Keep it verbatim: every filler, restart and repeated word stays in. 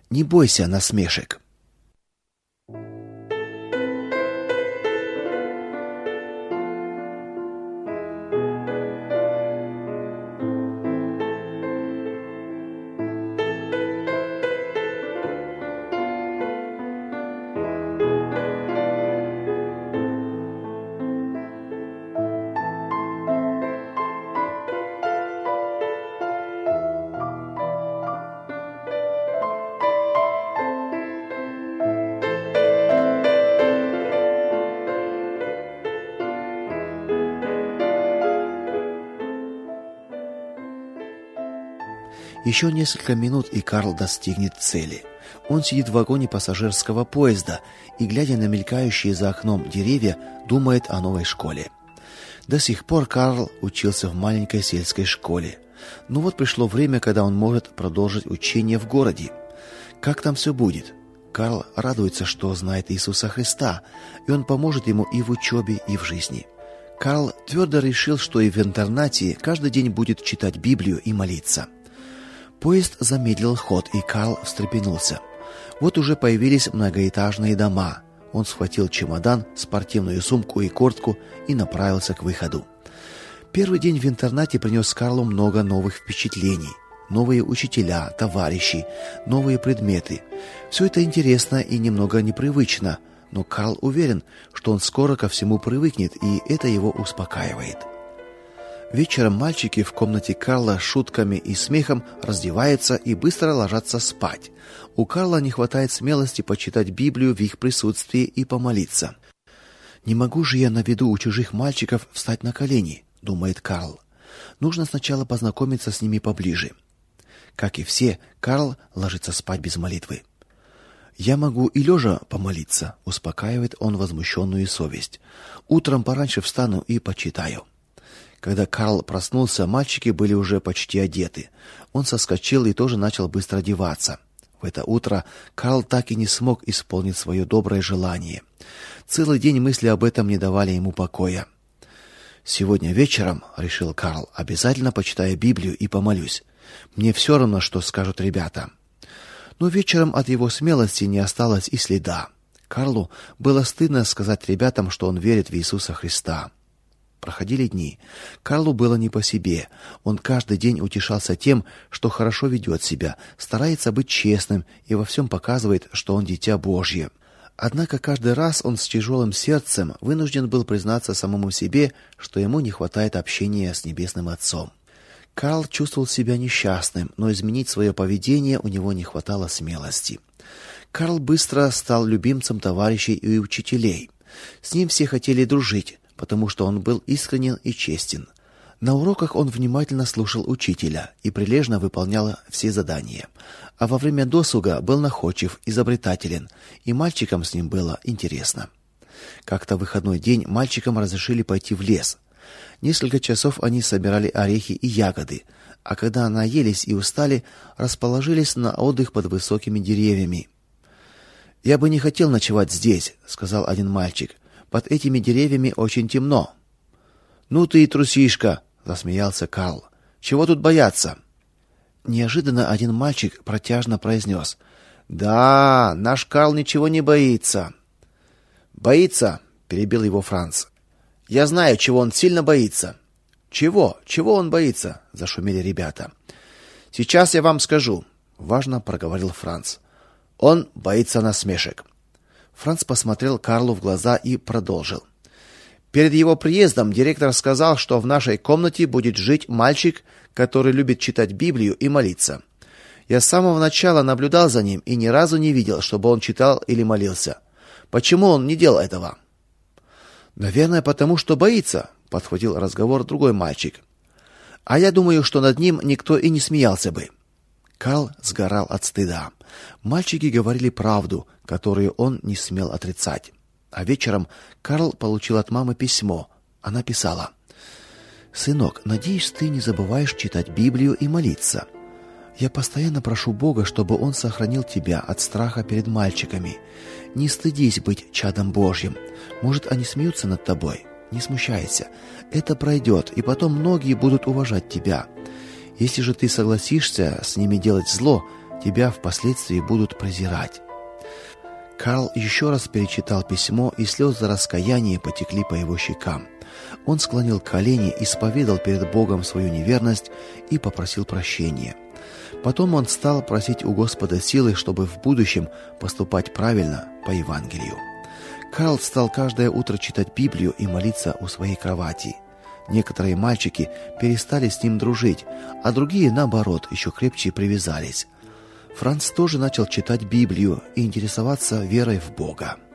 Не бойся насмешек. Еще несколько минут, и Карл достигнет цели. Он сидит в вагоне пассажирского поезда и, глядя на мелькающие за окном деревья, думает о новой школе. До сих пор Карл учился в маленькой сельской школе. Но вот пришло время, когда он может продолжить учение в городе. Как там все будет? Карл радуется, что знает Иисуса Христа, и он поможет ему и в учебе, и в жизни. Карл твердо решил, что и в интернате каждый день будет читать Библию и молиться. Поезд замедлил ход, и Карл встрепенулся. Вот уже появились многоэтажные дома. Он схватил чемодан, спортивную сумку и куртку и направился к выходу. Первый день в интернате принес Карлу много новых впечатлений. Новые учителя, товарищи, новые предметы. Все это интересно и немного непривычно, но Карл уверен, что он скоро ко всему привыкнет, и это его успокаивает. Вечером мальчики в комнате Карла шутками и смехом раздеваются и быстро ложатся спать. У Карла не хватает смелости почитать Библию в их присутствии и помолиться. «Не могу же я на виду у чужих мальчиков встать на колени», — думает Карл. «Нужно сначала познакомиться с ними поближе». Как и все, Карл ложится спать без молитвы. «Я могу и лежа помолиться», — успокаивает он возмущенную совесть. «Утром пораньше встану и почитаю». Когда Карл проснулся, мальчики были уже почти одеты. Он соскочил и тоже начал быстро одеваться. В это утро Карл так и не смог исполнить свое доброе желание. Целый день мысли об этом не давали ему покоя. «Сегодня вечером, — решил Карл, — обязательно почитаю Библию и помолюсь. Мне все равно, что скажут ребята». Но вечером от его смелости не осталось и следа. Карлу было стыдно сказать ребятам, что он верит в Иисуса Христа. Проходили дни. Карлу было не по себе. Он каждый день утешался тем, что хорошо ведет себя, старается быть честным и во всем показывает, что он дитя Божье. Однако каждый раз он с тяжелым сердцем вынужден был признаться самому себе, что ему не хватает общения с Небесным Отцом. Карл чувствовал себя несчастным, но изменить свое поведение у него не хватало смелости. Карл быстро стал любимцем товарищей и учителей. С ним все хотели дружить, потому что он был искренен и честен. На уроках он внимательно слушал учителя и прилежно выполнял все задания. А во время досуга был находчив, изобретателен, и мальчикам с ним было интересно. Как-то в выходной день мальчикам разрешили пойти в лес. Несколько часов они собирали орехи и ягоды, а когда наелись и устали, расположились на отдых под высокими деревьями. «Я бы не хотел ночевать здесь», — сказал один мальчик. «Под этими деревьями очень темно». «Ну ты и трусишка», — засмеялся Карл. «Чего тут бояться?» Неожиданно один мальчик протяжно произнес: «Да, наш Карл ничего не боится». «Боится?» — перебил его Франц. «Я знаю, чего он сильно боится». «Чего? Чего он боится?» — зашумели ребята. «Сейчас я вам скажу», — важно проговорил Франц. «Он боится насмешек». Франц посмотрел Карлу в глаза и продолжил. «Перед его приездом директор сказал, что в нашей комнате будет жить мальчик, который любит читать Библию и молиться. Я с самого начала наблюдал за ним и ни разу не видел, чтобы он читал или молился. Почему он не делал этого?» «Наверное, потому что боится», — подхватил разговор другой мальчик. «А я думаю, что над ним никто и не смеялся бы». Карл сгорал от стыда. Мальчики говорили правду, которую он не смел отрицать. А вечером Карл получил от мамы письмо. Она писала: «Сынок, надеюсь, ты не забываешь читать Библию и молиться. Я постоянно прошу Бога, чтобы Он сохранил тебя от страха перед мальчиками. Не стыдись быть чадом Божьим. Может, они смеются над тобой. Не смущайся. Это пройдет, и потом многие будут уважать тебя. Если же ты согласишься с ними делать зло, тебя впоследствии будут презирать. Карл еще раз перечитал письмо, и слезы раскаяния потекли по его щекам. Он склонил колени, исповедал перед Богом свою неверность и попросил прощения. Потом он стал просить у Господа силы, чтобы в будущем поступать правильно по Евангелию. Карл стал каждое утро читать Библию и молиться у своей кровати. Некоторые мальчики перестали с ним дружить, а другие, наоборот, еще крепче привязались. Франц тоже начал читать Библию и интересоваться верой в Бога.